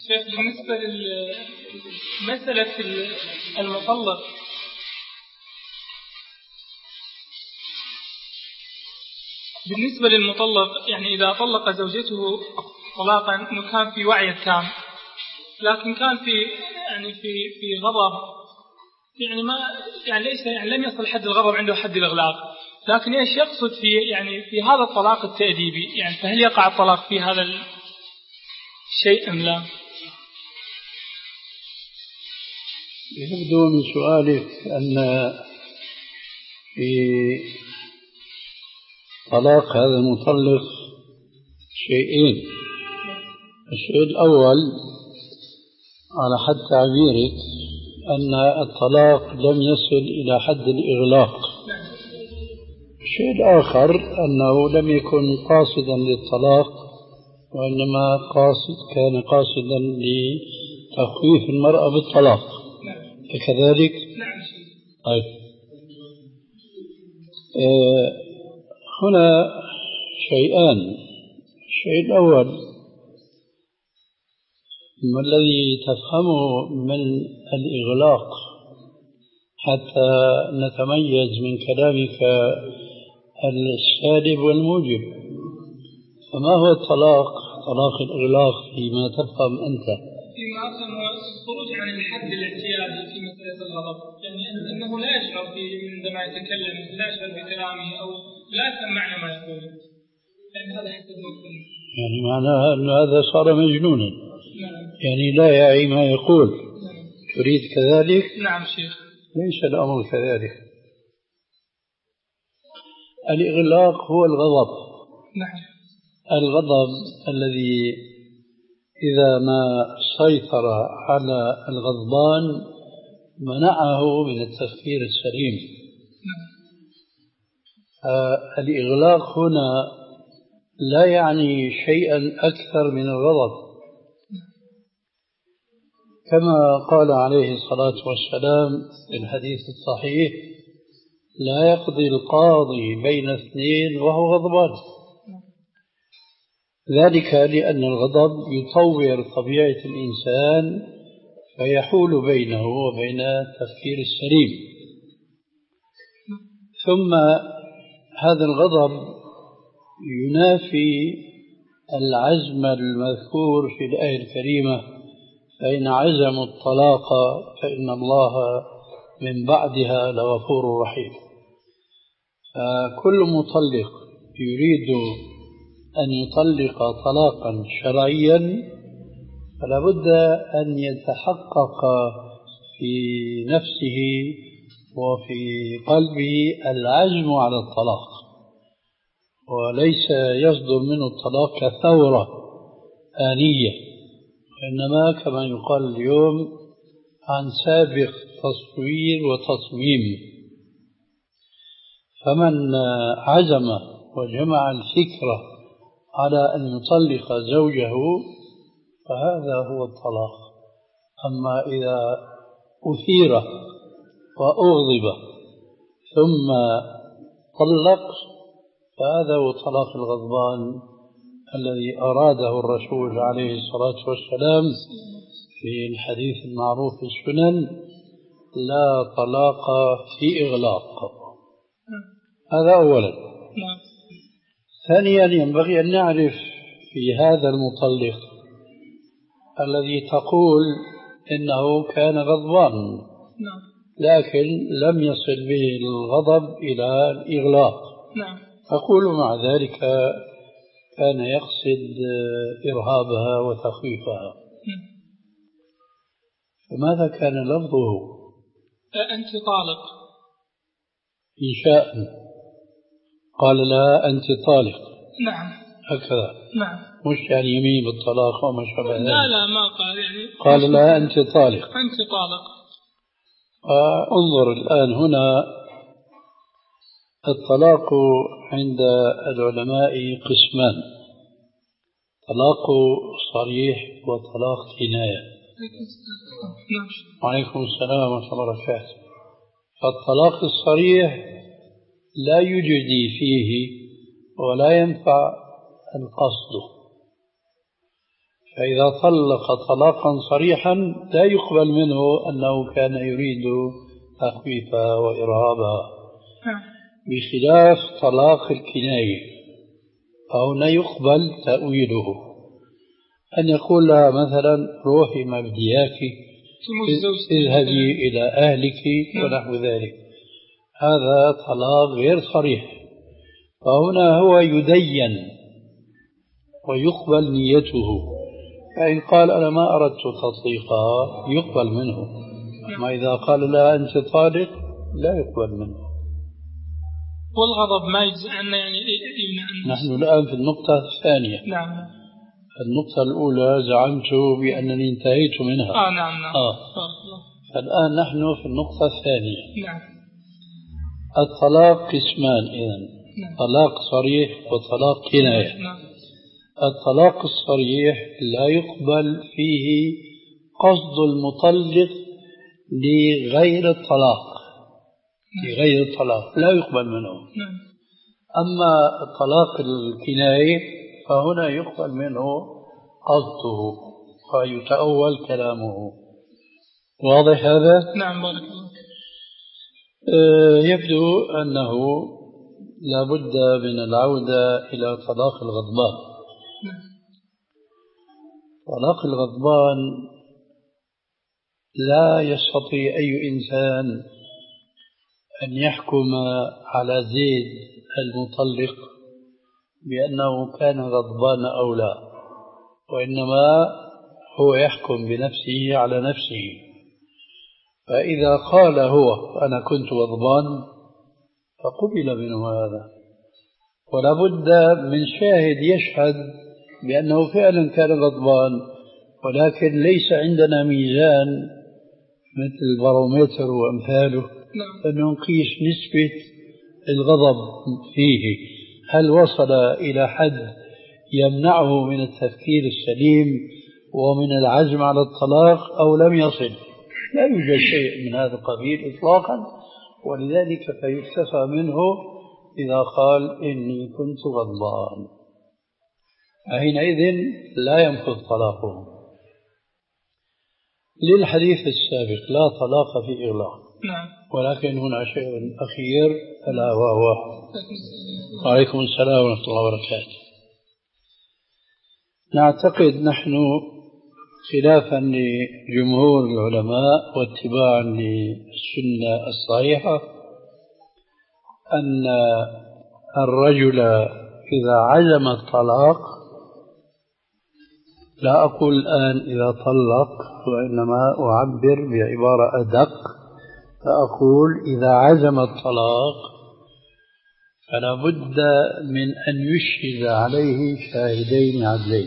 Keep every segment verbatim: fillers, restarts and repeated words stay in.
شيخ بالنسبة لمسألة المطلق بالنسبة للمطلق يعني إذا طلق زوجته طلاقا إنه كان في وعي تام لكن كان في يعني في في غضب يعني ما يعني ليس يعني لم يصل حد الغضب عنده حد الإغلاق لكن ايش يقصد في يعني في هذا الطلاق التأديبي يعني فهل يقع الطلاق في هذا الشيء أم لا؟ يبدو من سؤالك أن في طلاق هذا المطلق شيئين. الشيء الأول على حد تعبيرك أن الطلاق لم يصل إلى حد الإغلاق. الشيء الآخر أنه لم يكن قاصدا للطلاق وإنما قاصد كان قاصدا لتخويف المرأة بالطلاق كذلك. طيب آه هنا شيئان. الشيء الأول ما الذي تفهمه من الإغلاق حتى نتميز من كلامك السالب والموجب. فما هو الطلاق طلاق الإغلاق فيما تفهم أنت؟ فيما أفهم الخروج عن الحد الاعتيادي في مسألة الغضب يعني أنه لا يشعر عندما يتكلم لا يشعر بكلامه أو لا يفهم معنى ما يقول يعني هذا حسب مفهوم يعني معناه أن هذا صار مجنونا. نعم. يعني لا يعي ما يقول. نعم. تريد كذلك؟ نعم شيخ. ليس الأمر كذلك. الإغلاق هو الغضب. نعم. الغضب الذي إذا ما سيطر على الغضبان منعه من التفكير السليم. الإغلاق هنا لا يعني شيئا أكثر من الغضب كما قال عليه الصلاة والسلام في الحديث الصحيح لا يقضي القاضي بين اثنين وهو غضبان. ذلك لأن الغضب يطور طبيعة الإنسان فيحول بينه وبين التفكير السليم. ثم هذا الغضب ينافي العزم المذكور في الآية الكريمة فإن عزموا الطلاق فإن الله من بعدها لغفور رحيم. فكل مطلق يريد أن يطلق طلاقا شرعيا فلا بد أن يتحقق في نفسه وفي قلبه العزم على الطلاق وليس يصدر منه الطلاق كثورة آنية وإنما كما يقال اليوم عن سابق تصوير وتصميم. فمن عزم وجمع الفكرة على أن يطلق زوجه فهذا هو الطلاق. أما إذا أثير وأغضب ثم طلق فهذا هو طلاق الغضبان الذي أراده الرسول عليه الصلاة والسلام في الحديث المعروف في السنن لا طلاق في إغلاق. هذا أولا. ثانيا ينبغي أن نعرف في هذا المطلق الذي تقول إنه كان غضبان لكن لم يصل به الغضب إلى الإغلاق. أقول مع ذلك كان يقصد إرهابها وتخويفها. فماذا كان لفظه؟ أنت طالق. إنشاء قال لا أنت طالق. نعم. هكذا. نعم. مش يعني يمين بالطلاق وما شابه ذلك. لا لا ما قال يعني. قال لا أنت طالق. أنت طالق. انظر الآن هنا الطلاق عند العلماء قسمان طلاق صريح وطلاق كناية. وعليكم السلام ورحمة الله وبركاته. فالطلاق الصريح لا يجدي فيه ولا ينفع القصد فإذا طلق طلاقا صريحا لا يقبل منه أنه كان يريد تخفيفها وإرهابها، بخلاف طلاق الكناية، فهنا يقبل تأويله، أن يقول لها مثلا روحي ما بدي إياكي، اذهبي إلى أهلك ونحو ذلك. هذا طلاق غير صريح، فهنا هو يدين ويقبل نيته، فإن قال أنا ما أردت تطليقها يقبل منه، ما إذا قال لا أنت طالق لا يقبل منه. والغضب ما يجزي عنا يعني يمنع. نحن الآن في النقطة الثانية. نعم. النقطة الأولى زعمت بأنني انتهيت منها. آه نعم نعم. آه. فالآن نحن في النقطة الثانية. نعم. الطلاق قسمان إذن. نعم. طلاق صريح وطلاق كناية. نعم. الطلاق الصريح لا يقبل فيه قصد المطلق لغير الطلاق، لغير الطلاق لا يقبل منه. نعم. أما الطلاق الكناية فهنا يقبل منه قصده فيتأول كلامه. واضح هذا؟ نعم بارك الله. آه يبدو أنه لا بد من العودة إلى طلاق الغضبان. طلاق الغضبان لا يستطيع أي إنسان أن يحكم على زيد المطلق بأنه كان غضبان أو لا، وإنما هو يحكم بنفسه على نفسه. فإذا قال هو أنا كنت غضبان فقبل منه هذا، ولا بد من شاهد يشهد بأنه فعلا كان غضبان، ولكن ليس عندنا ميزان مثل البارومتر وأمثاله أن نقيس نسبة الغضب فيه، هل وصل إلى حد يمنعه من التفكير السليم ومن العزم على الطلاق أو لم يصل. لا يوجد شيء من هذا القبيل إطلاقا، ولذلك فيكتفى منه إذا قال إني كنت غضبان، حينئذ لا ينفذ طلاقه. للحديث السابق لا طلاق في إغلاق. نعم. ولكن هنا شيء أخير ألا وهو وعليكم السلام ورحمة الله وبركاته. نعتقد نحن خلافا لجمهور العلماء واتباعا للسنة الصحيحة أن الرجل إذا عزم الطلاق، لا أقول الآن إذا طلق وإنما أعبر بعبارة أدق، فأقول إذا عزم الطلاق فلا بد من أن يشهد عليه شاهدين عدلين،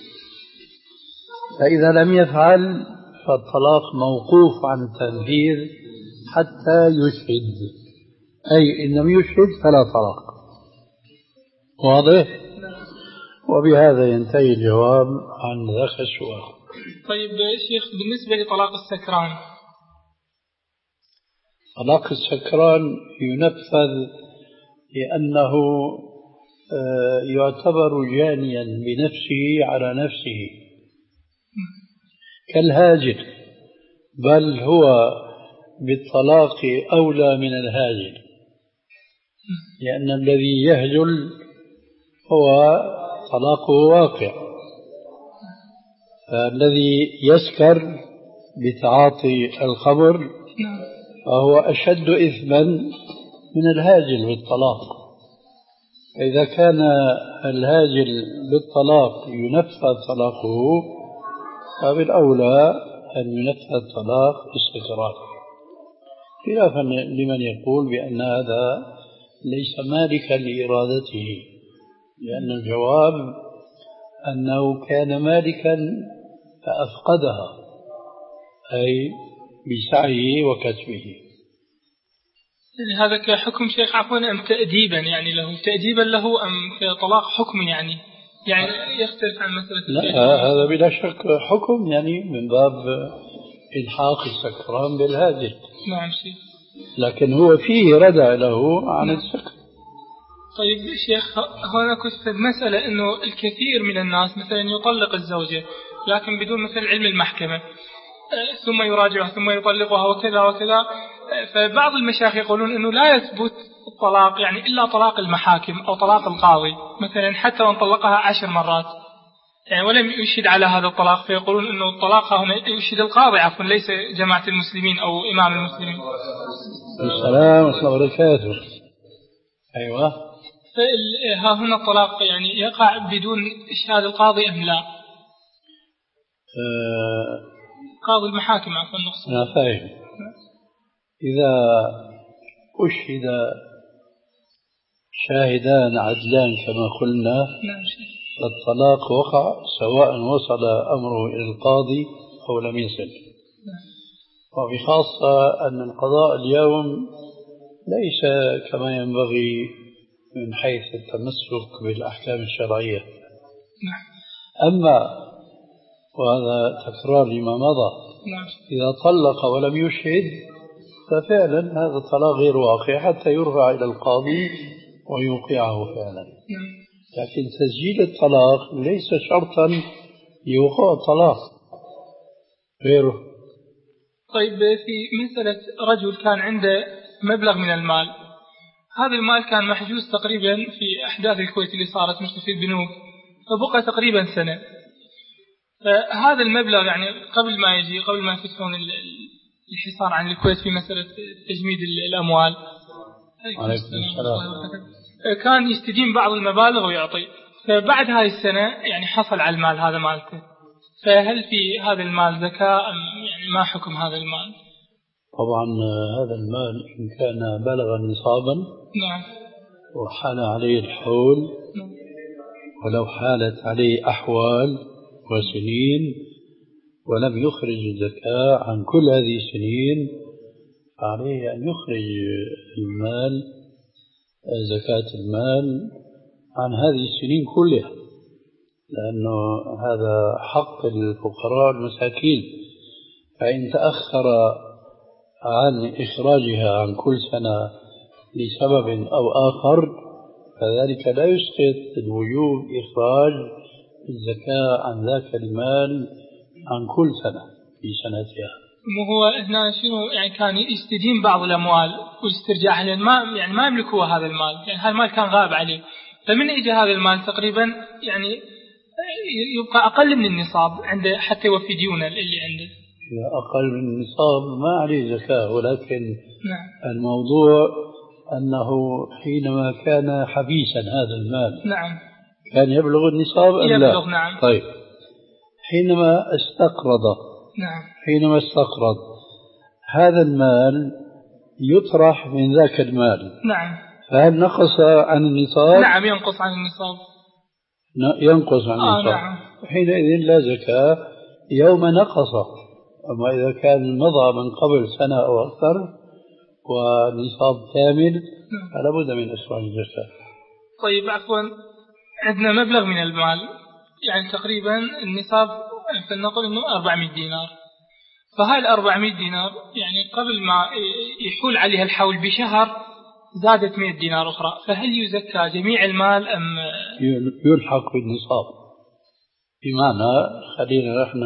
فإذا لم يفعل فالطلاق موقوف عن التنفيذ حتى يشهد، أي إن لم يشهد فلا طلاق. واضح؟ وبهذا ينتهي الجواب عن ذاك السؤال. طيب شيخ، بالنسبة لطلاق السكران، طلاق السكران ينفذ لأنه يعتبر جانيا بنفسه على نفسه كالهاجر، بل هو بالطلاق أولى من الهاجر، لأن الذي يهجل هو طلاقه واقع، فالذي يسكر بتعاطي الخمر فهو أشد إثما من الهاجل بالطلاق. فإذا كان الهاجل بالطلاق ينفذ طلاقه فبالأولى أن ينفذ طلاق السكران، خلافا لمن يقول بأن هذا ليس مالكا لإرادته، لأن الجواب أنه كان مالكا فأفقدها، أي بسعيه وكسبه. يعني هذا كحكم شيخ عفوا أم تأديبا يعني له تأديبا له أم كطلاق حكم يعني يعني يختلف عن مسألة؟ لا، هذا بلا شك حكم يعني من باب إلحاق السكران بالهاجر. نعم شيخ. لكن هو فيه ردع له عن السكر. طيب شيخ، هنا كنت مسألة إنه الكثير من الناس مثلا يطلق الزوجة لكن بدون مثل علم المحكمة، ثم يراجعها ثم يطلقها وكذا وكذا. فبعض المشايخ يقولون أنه لا يثبت الطلاق يعني إلا طلاق المحاكم أو طلاق القاضي، مثلا حتى وان طلقها عشر مرات يعني ولم يشهد على هذا الطلاق، فيقولون أنه الطلاق هنا يشهد القاضي عفوا ليس جماعة المسلمين أو إمام المسلمين. السلام ورحمة الله وبركاته. أيوة. فها هنا الطلاق يعني يقع بدون إشهاد القاضي أم لا؟ أه قاضي المحاكم عفوا النقص. أنا فاهم. إذا أشهد شاهدان عدلان كما قلنا الطلاق وقع سواء وصل أمره إلى القاضي أو لم يصل. وبخاصة أن القضاء اليوم ليس كما ينبغي من حيث التمسك بالأحكام الشرعية. أما وهذا تكرار لما مضى، إذا طلق ولم يشهد ففعلا هذا الطلاق غير واقع حتى يرفع إلى القاضي ويوقعه فعلا. لكن تسجيل الطلاق ليس شرطا لوقوع الطلاق غيره. طيب في مسألة رجل كان عنده مبلغ من المال، هذا المال كان محجوز تقريبا في أحداث الكويت اللي صارت مثل في البنوك، فبقى تقريبا سنة. فهذا المبلغ يعني قبل ما يجي قبل ما يفتحون الحصار عن الكويت في مسألة تجميد الأموال كان يستدين بعض المبالغ ويعطي، فبعد هذه السنة يعني حصل على المال هذا مالته، فهل في هذا المال زكاة أم يعني ما حكم هذا المال؟ طبعا هذا المال إن كان بلغ نصابا نعم وحال عليه الحول نعم. ولو حالت عليه أحوال وسنين ولم يخرج الزكاة عن كل هذه السنين فعليه أن يخرج المال زكاة المال عن هذه السنين كلها، لأنه هذا حق الفقراء المساكين. فإن تأخر عن إخراجها عن كل سنة لسبب أو آخر فذلك لا يسقط الوجوب إخراج الزكاة عن ذاك المال عن كل سنة في سنتها. هو هنا شنو يعني كان يستدين بعض الأموال واسترجاعها لأن ما يعني ما يملكوا هذا المال، يعني هذا المال كان غائب عليه، فمن إجا هذا المال تقريبا يعني يبقى أقل من النصاب عنده حتى يوفي ديونه اللي عنده. إذا أقل من النصاب ما عليه زكاة، ولكن نعم. الموضوع أنه حينما كان حبيسا هذا المال نعم. كان يبلغ النصاب أم لا؟ يبلغ نعم. طيب حينما استقرض نعم. حينما استقرض هذا المال يطرح من ذاك المال. نعم. فهل نقص عن النصاب؟ نعم ينقص عن النصاب. ينقص عن النصاب. آه نعم. حينئذ لا زكاة يوم نقص. أما إذا كان مضى من قبل سنة أو أكثر ونصاب كامل نعم. فلا بد من إخراج الزكاة. طيب عفوا عندنا مبلغ من المال يعني تقريبا النصاب فلنقل إنه أربعمائة دينار، فهاي الأربعمائة دينار يعني قبل ما يحول عليها الحول بشهر زادت مئة دينار أخرى، فهل يزكى جميع المال أم يلحق بالنصاب؟ بمعنى خلينا نحن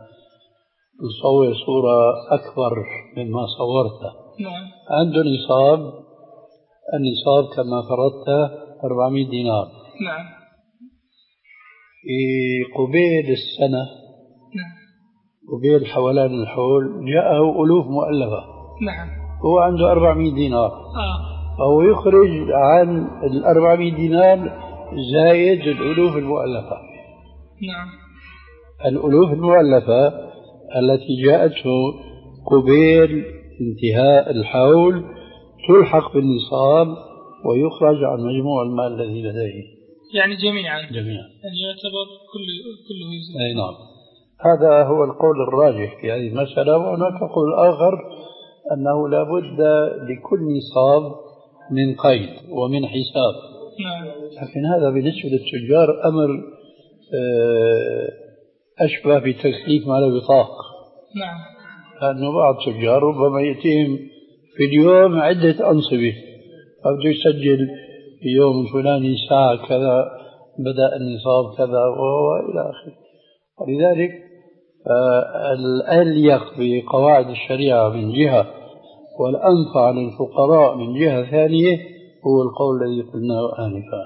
نصور صورة أكبر مما صورتها. نعم. عنده نصاب، النصاب كما فرضت أربعمائة دينار. نعم. في قبيل السنة نعم. قبيل حولان الحول جاءه ألوف مؤلفة. نعم. هو عنده أربعمائة دينار. آه. فهو يخرج عن الأربعمائة دينار زايد الألوف المؤلفة. نعم. الألوف المؤلفة التي جاءته قبيل انتهاء الحول تلحق بالنصاب ويخرج عن مجموع المال الذي لديه. يعني جميعا. جميعا. يعني يعتبر كل كله يزكى. أي نعم. هذا هو القول الراجح في هذه المسألة. وهناك قول آخر أنه لا بد لكل نصاب من قيد ومن حساب. نعم. لكن هذا بالنسبة للتجار أمر أشبه بتكليف مال البطاق. نعم. لأنه بعض التجار ربما يأتيهم في اليوم عدة أنصبة فبده يسجل في يوم الفلاني ساعة كذا بدأ النصاب كذا وإلى آخره. ولذلك فالأليق بقواعد الشريعة من جهة والأنفع للفقراء من جهة ثانية هو القول الذي قلناه آنفا.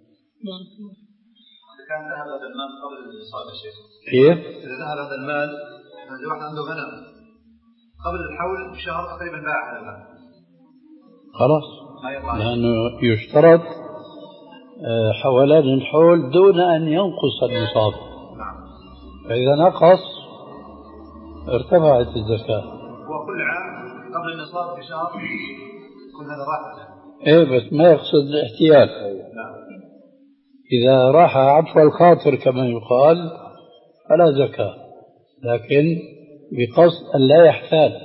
إذا كان ذهب هذا المال قبل النصاب يا شيخ، كيف؟ إذا ذهب هذا المال إذا واحد عنده غنم قبل الحول بشهر تقريبا باع هذا المال خلاص، لأنه يشترط حولان الحول دون أن ينقص النصاب. فإذا نقص ارتفعت الزكاة. وكل عام قبل النصاب بشهر كل هذا راح. إيه بس ما يقصد الاحتيال. إذا راح عفو الخاطر كما يقال فلا زكاة، لكن بقصد أن لا يحتال،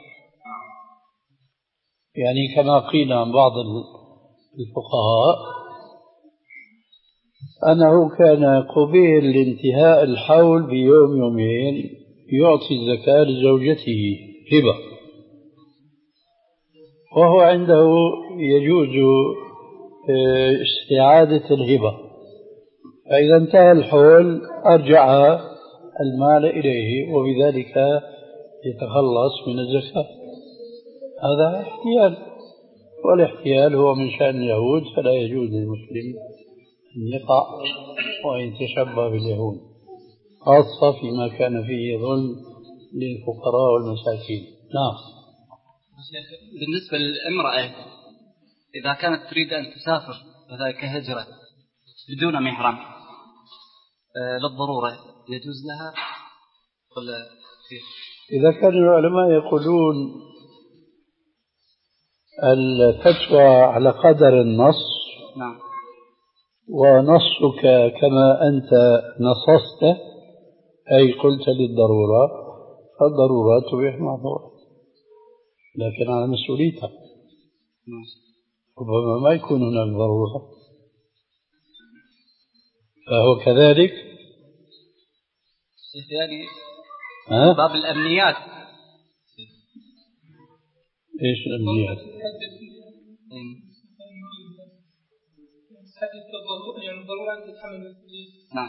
يعني كما قيل عن بعض الفقهاء أنه كان قبيل لانتهاء الحول بيوم يومين يعطي الزكاة لزوجته هبة، وهو عنده يجوز استعادة الهبة، فإذا انتهى الحول أرجع المال إليه وبذلك يتخلص من الزكاة. هذا احتيال، والاحتيال هو من شأن اليهود، فلا يجوز للمسلم أن يقع وأن يتشبه باليهود، خاصة فيما كان فيه ظلم للفقراء والمساكين. نعم. بالنسبة للامرأة إذا كانت تريد أن تسافر وذلك هجرة بدون محرم للضرورة يجوز لها ولا كيف؟ إذا كان العلماء يقولون الفتوى على قدر النص، نعم، ونصك كما أنت نصصت أي قلت للضرورة، فالضرورات تبيح المحظورات، لكن على مسؤوليتها. ربما ما يكون هناك ضرورة، فهو كذلك. يعني ها؟ باب الأمنيات. إيش الأمنيات؟ نعم.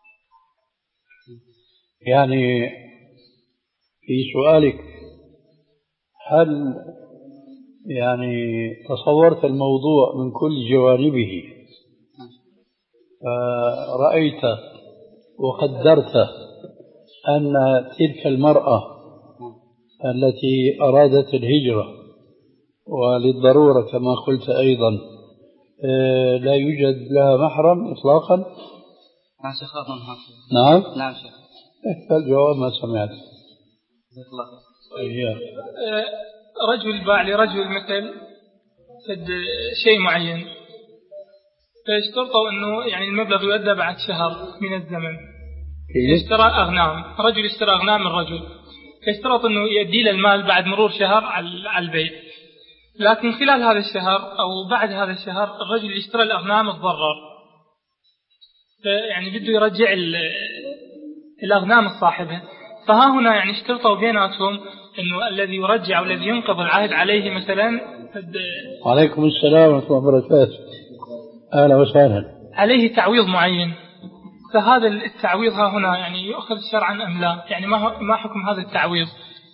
يعني في سؤالك هل يعني تصورت الموضوع من كل جوانبه فرأيت وقدرت أن تلك المرأة التي أرادت الهجرة وللضرورة كما قلت أيضا لا يوجد لها محرم إطلاقا؟ نعم شيخ. نعم نعم شيخ. فالجواب ما سمعت. أيوه. رجل باع لرجل مثل سد شيء معين، فاشترطوا أنه يعني المبلغ يؤدى بعد شهر من الزمن. اشترى أغنام، رجل اشترى أغنام من رجل، فاشترط أنه يؤدي له المال بعد مرور شهر على البيع، لكن خلال هذا الشهر أو بعد هذا الشهر الرجل اللي اشترى الأغنام تضرر، يعني بده يرجع الأغنام الصاحبة. فها هنا يعني اشترطوا بيناتهم أنه الذي يرجع والذي ينقض العهد عليه مثلا. وعليكم السلام ورحمة الله وبركاته. أهلا وسهلا. عليه تعويض معين، فهذا التعويض ها هنا يعني يؤخذ شرعا أم لا؟ يعني ما ما حكم هذا التعويض؟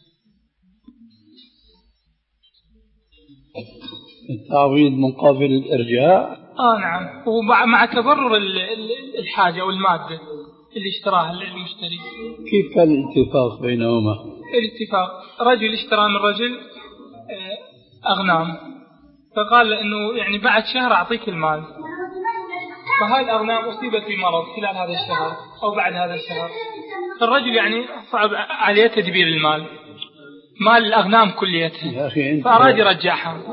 التعويض مقابل الإرجاع؟ آه نعم، ومع تضرر الحاجة والمادة اللي اشتراها المشتري. كيف كان الاتفاق بينهما؟ الاتفاق رجل اشترى من رجل أغنام، فقال إنه يعني بعد شهر أعطيك المال، فهذه الأغنام أصيبت بمرض خلال هذا الشهر أو بعد هذا الشهر، فالرجل يعني صعب عليه تدبير المال، مال الأغنام كليتها، فأراد يرجعها.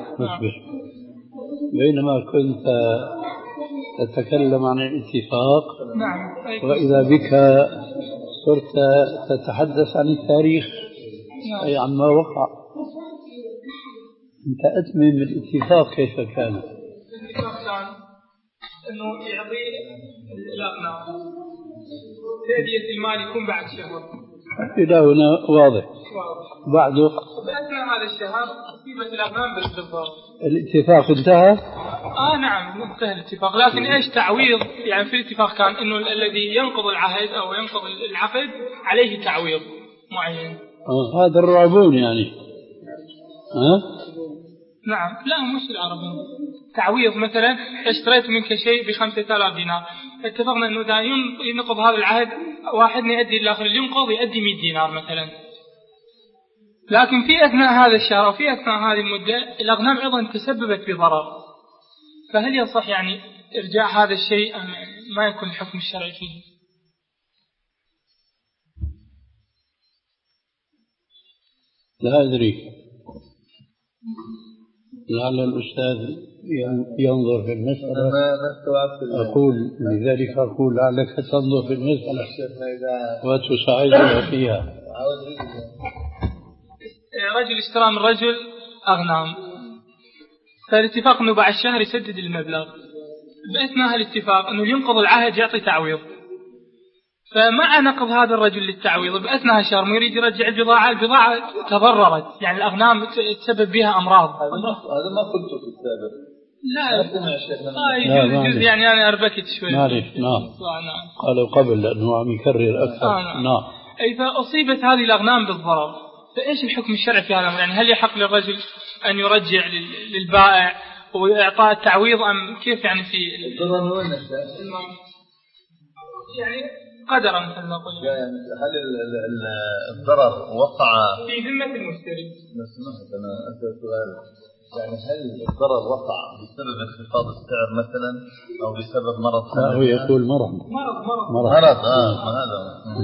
بينما كنت تتكلم عن الاتفاق، نعم، وإذا بك صرت تتحدث عن التاريخ، نعم، أي عما وقع. أنت أتمم الاتفاق كيف كان؟ الاتفاق كان أنه يعطي الأغنام تأدية المال يكون بعد شهر. إلى هنا واضح. بعده بأثناء هذا الشهر أصيبت الأغنام بالضرر. الاتفاق انتهى؟ آه نعم انتهى الاتفاق، لكن إيش تعويض؟ يعني في الاتفاق كان إنه الذي ينقض العهد أو ينقض العقد عليه تعويض. معين. آه هذا الرعبون يعني. ها؟ نعم. لا مش العربون. تعويض مثلا اشتريت منك شيء بخمسة آلاف دينار، اتفقنا انه اذا ينقض هذا العهد واحد يؤدي الاخر اللي ينقض يؤدي مئة دينار مثلا. لكن في اثناء هذا الشهر او في اثناء هذه المده الاغنام ايضا تسببت بضرر، فهل يصح يعني ارجاع هذا الشيء ام ما يكون الحكم الشرعي فيه؟ لا ادري، لعل الأستاذ ينظر في المسألة. أقول لذلك أقول لعلك تنظر في المسألة وتساعدنا فيها. رجل اشترى من رجل أغنام، فالاتفاق أنه بعد الشهر يسدد المبلغ، بأثناء الاتفاق أنه ينقض العهد يعطي تعويض، فمع نقض هذا الرجل للتعويض بأثناء الشهر ما يريد يرجع البضاعة، البضاعة تضررت، يعني الأغنام تسبب بها أمراض. هذا ما قلته في السابق. لا آه يجوز يجوز يعني أنا أربكت شوي. معلش نعم. قالوا قبل لأنه عم يكرر أكثر. آه نعم. نعم. أي فأصيبت هذه الأغنام بالضرر، فإيش الحكم الشرعي في هذا الأمر؟ يعني هل يحق للرجل أن يرجع للبائع وإعطاء التعويض أم كيف يعني في الضرر وين يعني قدرا مثل ما قلنا؟ يعني هل الضرر وقع في ذمة المشتري؟ سمعت أنا أسأل سؤال، يعني هل الضرر وقع بسبب انخفاض السعر مثلا أو بسبب مرض؟ لا هو يقول مرض مرض مرض مرض, مرض. آه هذا.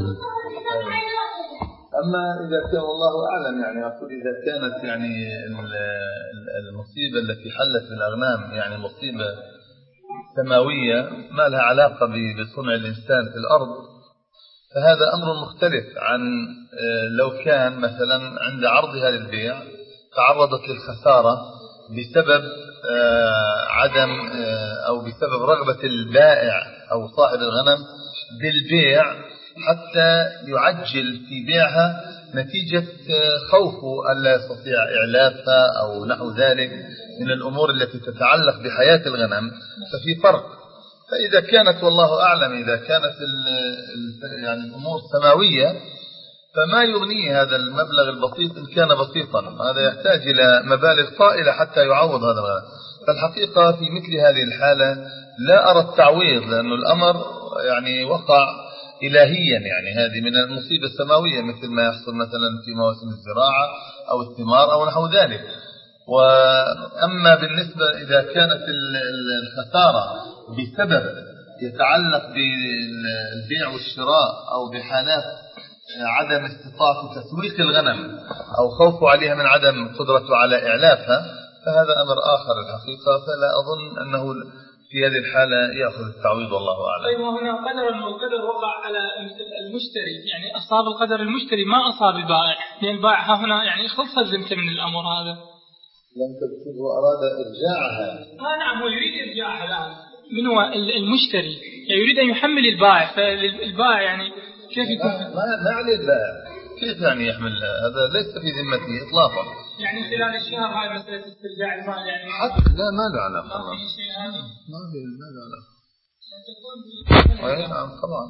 أما إذا كان والله أعلم يعني أقول إذا كانت يعني المصيبة التي حلت بالأغنام يعني مصيبة سماوية ما لها علاقة بصنع الإنسان في الأرض، فهذا أمر مختلف عن لو كان مثلا عند عرضها للبيع تعرضت للخسارة بسبب عدم أو بسبب رغبة البائع أو صاحب الغنم بالبيع حتى يعجل في بيعها نتيجة خوفه ألا يستطيع إعلافها أو نحو ذلك من الأمور التي تتعلق بحياة الغنم، ففي فرق. فإذا كانت والله أعلم إذا كانت يعني الأمور سماوية فما يغنيه هذا المبلغ البسيط إن كان بسيطا، هذا يحتاج إلى مبالغ طائلة حتى يعوض هذا الغنم. فالحقيقة في مثل هذه الحالة لا أرى التعويض، لأن الأمر يعني وقع إلهيا، يعني هذه من المصيبة السماوية مثل ما يحصل مثلا في مواسم الزراعة أو الثمار أو نحو ذلك. وأما بالنسبة إذا كانت الخسارة بسبب يتعلق بالبيع والشراء أو بحالات عدم استطاعة تسويق الغنم أو خوف عليها من عدم قدرته على إعلافها فهذا أمر آخر الحقيقة، فلا أظن أنه في هذه الحالة يأخذ التعويض والله أعلم. طيب وهنا قدر القدر وقع على المشتري، يعني أصاب القدر المشتري ما أصاب البائع، لأن البائع هنا يعني خلص الزمته من الأمر هذا. لم تكتب وأراد إرجاعها. آه نعم هو يريد إرجاعها الآن. من هو المشتري؟ يعني يريد أن يحمل البائع، فالبائع يعني كيف يكون؟ ما ما عليه البائع، كيف يعني يحمل؟ هذا ليس في ذمته إطلاقا. يعني خلال الشهر هاي مسألة استرجاع المال يعني حتى لا ما له علاقة. ما في شيء هذا. ما في ما له علاقة. نعم طبعا.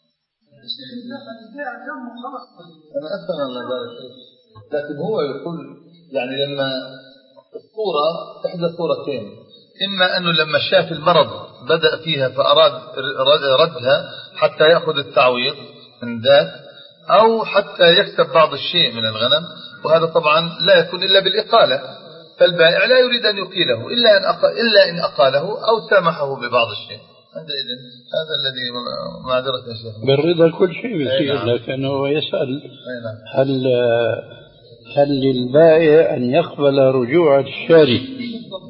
أنا أفهم الله ذلك، لكن هو يقول يعني لما الصورة إحدى صورتين، إما أنه لما شاف المرض بدأ فيها فأراد ردها حتى يأخذ التعويض من ذاك، أو حتى يكسب بعض الشيء من الغنم، وهذا طبعا لا يكون إلا بالإقالة، فالبائع لا يريد أن يقيله إلا أن أقل إلا إن أقاله أو سامحه ببعض الشيء. هذا الذي معذرة يا شيخ. بالرضا كل شيء بيصير، لكنه يسأل هل هل للبائع أن يقبل رجوع الشاري؟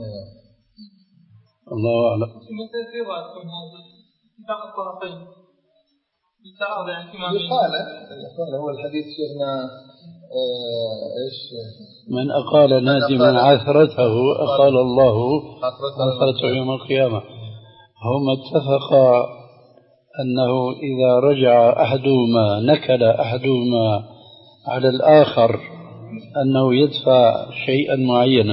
الله أعلم. مثل في رأس هذا اتفاق الطرفين بالتعاضد يعني فيما بين. قال هو الحديث شيخنا إيش؟ من أقال نادما عثرته أقال الله عثرته يوم القيامة. هم اتفقا أنه إذا رجع أحدهما نكل أحدهما على الآخر أنه يدفع شيئا معينا،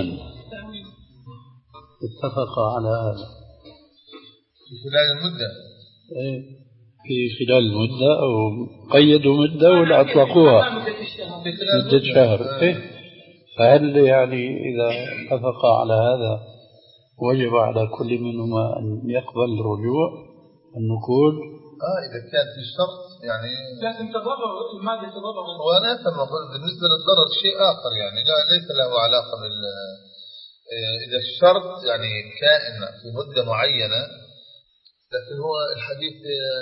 اتفقا على هذا في خلال المدة. إيه؟ في خلال المدة أو قيدوا مدة ولا أطلقوها مدة شهر. إيه؟ فهل يعني إذا اتفق على هذا وجب على كل منهما أن يقبل الرجوع النقود؟ آه إذا كان في شرط يعني لكن تضرر المادة تضرر. وأنا أقول بالنسبة للضرر شيء آخر يعني لا ليس له علاقة بال إذا الشرط يعني كائن في مدة معينة، لكن هو الحديث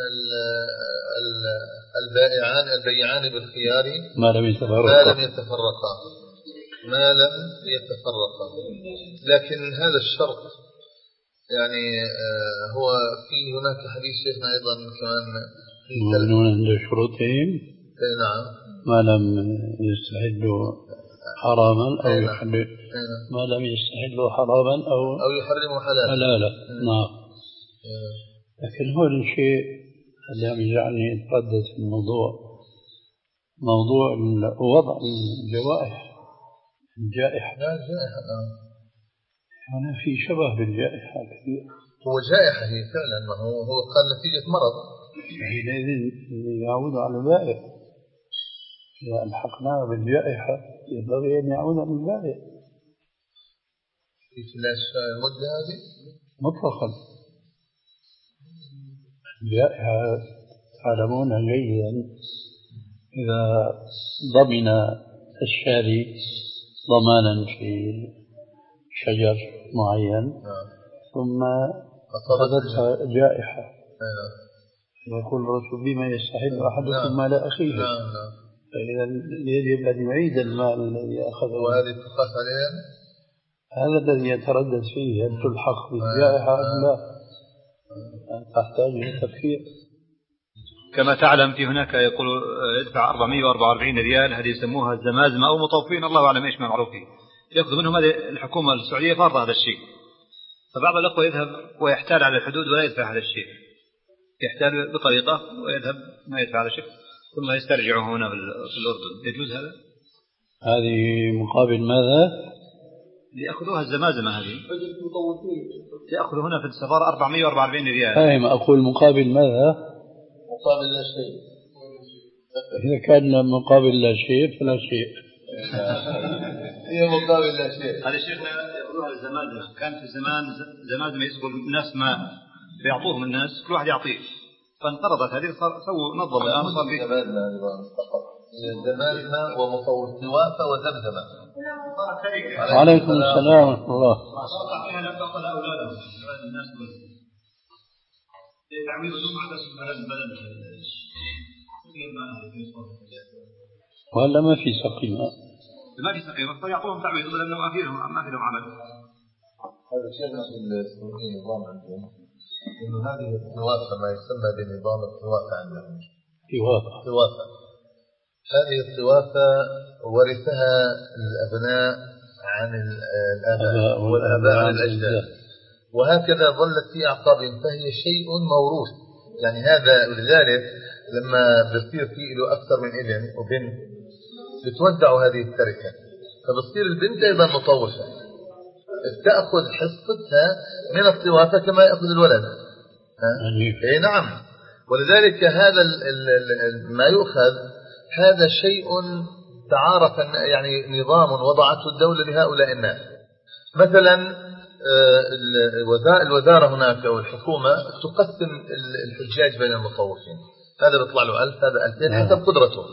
البائعان البيعان بالخيار ما لم يتفرقا ما لم يتفرقا ما لم يتفرقا لكن هذا الشرط يعني هو في هناك حديث شيخنا أيضا كمان مؤمنون عند شروطهم نعم ما لم يستحلوا حراما أو يحلل ما لم يستحلوا حراما أو أو يحرموا حلالا حلالا. نعم. لكن هو الشيء الذي يجعلني أتردد في الموضوع موضوع وضع الجوائح الجائحة. لا الجائحة هنا في شبه بالجائحة كثير. هو جائحة هي فعلا ما هو هو قال نتيجة مرض حينئذ يعود على البائع. إذا ألحقناه بالجائحة ينبغي أن يعود على البائع في خلال المدة هذه مطلقا. الجائحة تعلمون جيدا إذا ضمن الشاري ضمانا في شجر معين ثم أخذتها جائحة يقول الرسول بما يستحل أحدكم مال أخيه، فإذا يجب أن يعيد المال الذي أخذه. وهذه تقاس عليها هذا الذي يتردد فيه هل تلحق بالجائحة أم لا، تحتاج إلى تفكير. كما تعلم في هناك يقول يدفع أربعمائة وأربعة وأربعين ريال، هذه يسموها الزمازمة أو مطوفين الله أعلم إيش ما معروف فيه، يأخذ منهم هذه الحكومة السعودية فرض هذا الشيء. فبعض الأخوة يذهب ويحتال على الحدود ولا يدفع هذا الشيء، يحتال بطريقة ويذهب ما يدفع هذا الشيء ثم يسترجعه هنا في الأردن. يجوز هذا؟ هذه مقابل ماذا؟ يأخذوها الزمازمة هذه، يأخذ هنا في السفارة أربعمائة وأربعة وأربعين ريال. فاهم. أقول مقابل ماذا؟ مقابل لا شيء. إذا كان مقابل لا شيء فلا شيء. هي مقابل لا شيء. هذا شيخنا يأخذوها الزمازمة، كان في زمان زمازمة يسقوا الناس ماء فيعطوهم الناس كل واحد يعطيه، فانقرضت هذه سووا نظموا الآن صار في زمازمة ومطوف نوافة وزمزمة. وعليكم السلام ورحمة الله. ولا ما في سقيمة؟ ما في سقيمة فيعطوهم تعويض لأنه ما فيهم ما فيهم عمل. هذا الشيء في السعودية نظام عندهم إنه هذه الثوافة ما يسمى بنظام الثوافة عندهم. ثوافة. ثوافة. هذه الثوافة ورثها الأبناء عن الآباء والآباء عن الأجداد، وهكذا ظلت في أعقابهم، فهي شيء موروث. يعني هذا ولذلك لما بصير في له أكثر من ابن وبنت بتودعوا هذه التركة، فبصير البنت أيضا مطوفة تأخذ حصتها من الثوافة كما يأخذ الولد. أي نعم. ولذلك هذا ال ال ما يؤخذ هذا شيء تعارف يعني نظام وضعته الدولة لهؤلاء الناس. مثلا الوزارة هناك أو الحكومة تقسم الحجاج بين المطوفين، هذا بيطلع له ألف هذا ألفين حسب قدرته.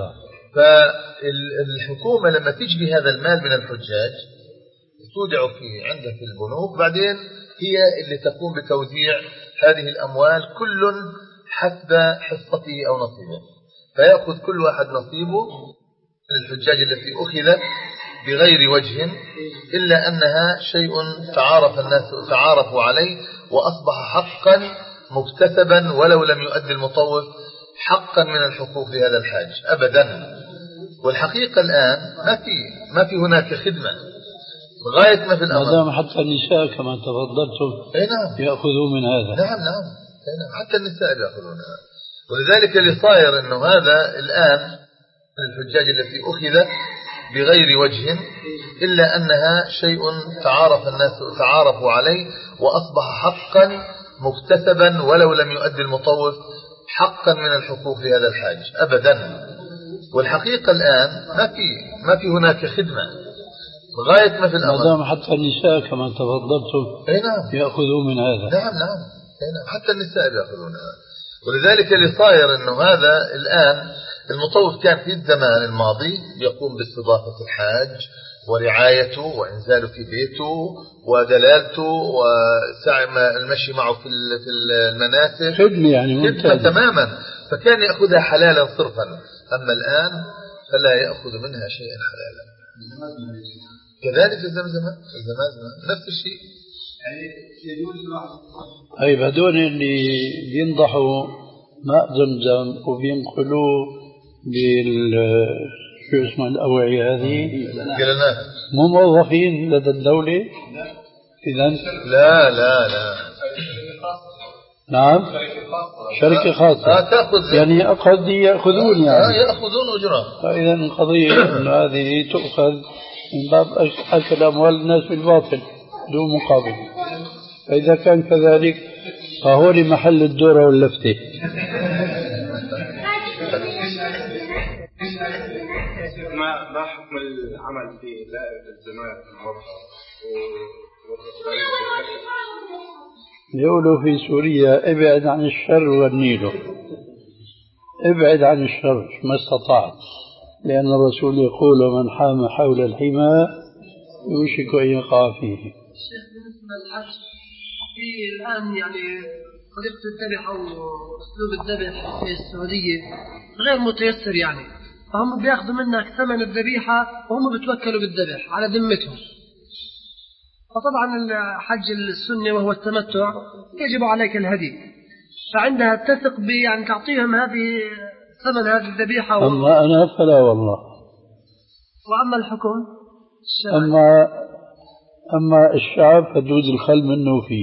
فالحكومة لما تجبي هذا المال من الحجاج تودع في عندها في البنوك، بعدين هي اللي تقوم بتوزيع هذه الأموال كل حسب حصته أو نصيبه، فيأخذ كل واحد نصيبه من الحجاج التي أخذت بغير وجه إلا أنها شيء تعارف الناس تعارفوا عليه وأصبح حقا مكتسبا ولو لم يؤدي المطوف حقا من الحقوق لهذا الحاج أبدا. والحقيقة الآن ما في ما في هناك خدمة غاية ما في الأمر، ما دام حتى النساء كما تفضلتم نعم يأخذوا من هذا. نعم نعم حتى النساء يأخذونها. ولذلك اللي صاير أنه هذا الآن الحجاج التي أخذت بغير وجه إلا أنها شيء تعارف الناس تعارفوا عليه وأصبح حقا مكتسبا ولو لم يؤدي المطوف حقا من الحقوق لهذا الحاج أبدا. والحقيقة الآن ما في ما في هناك خدمة غاية ما في الأمر. ما حتى النساء كما تفضلتم نعم يأخذوا من هذا. نعم نعم حتى النساء يأخذون هذا. ولذلك اللي صاير أنه هذا الآن المطوف كان في الزمان الماضي يقوم باستضافة الحاج ورعايته وإنزاله في بيته ودلالته وسعي المشي معه في في المناسك خدمة يعني خدمة تماما، فكان يأخذها حلالا صرفا. أما الآن فلا يأخذ منها شيئا حلالا. كذلك الزمزم الزمازمة نفس الشيء. طيب هذول اللي بينضحوا ماء زمزم وبينقلوه بال شو اسمه الأوعية هذه مو موظفين لدى الدولة؟ إذن لا لا لا نعم شركة خاصة آه تأخذ يعني قد يأخذون يعني آه يأخذون أجرة. فإذا القضية أن هذه تؤخذ من باب أكل أموال الناس بالباطل دون مقابل. فإذا كان كذلك فهو لمحل الدورة واللفتة. ما ما حكم العمل في دائرة الزمان يقولوا في سوريا ابعد عن الشر والنيل، ابعد عن الشر ما استطعت، لأن الرسول يقول ومن حام حول الحمى يوشك أن يقع فيه. الشيخ بالنسبة للحج في الآن يعني طريقة الذبح أو أسلوب الذبح في السعودية غير متيسر يعني، فهم بياخذوا منك ثمن الذبيحة وهم بتوكلوا بالذبح على ذمتهم. فطبعا الحج السنة وهو التمتع يجب عليك الهدي، فعندها تثق ب يعني تعطيهم هذه ثمن هذه الذبيحة و... أما أنا فلا والله. وأما الحكم الشرعي أما أما الشعب فدود الخل منه فيه.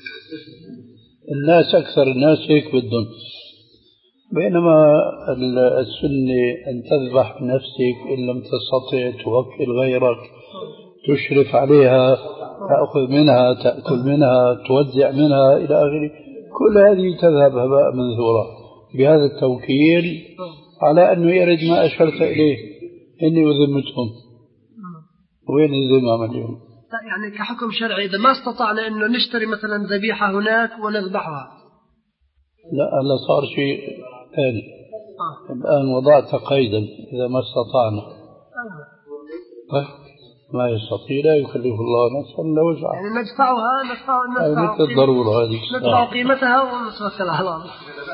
الناس أكثر الناس هيك بدهم، بينما السنة أن تذبح بنفسك إن لم تستطع توكل غيرك تشرف عليها تأخذ منها تأكل منها توزع منها إلى آخره. كل هذه تذهب هباء منثورا بهذا التوكيل على أنه يرد ما أشرت إليه إني وذمتهم. وين الذمام اليوم؟ يعني كحكم شرعي إذا ما استطعنا إنه نشتري مثلا ذبيحة هناك ونذبحها لا هلا صار شيء ثاني. آه. الآن وضعت قيدا إذا ما استطعنا. آه. ما يستطيع لا يكلف الله نفسا إلا وسعها. يعني ندفعها ندفع ندفع مثل الضرورة هذه ندفع قيمتها ونتوكل على الله.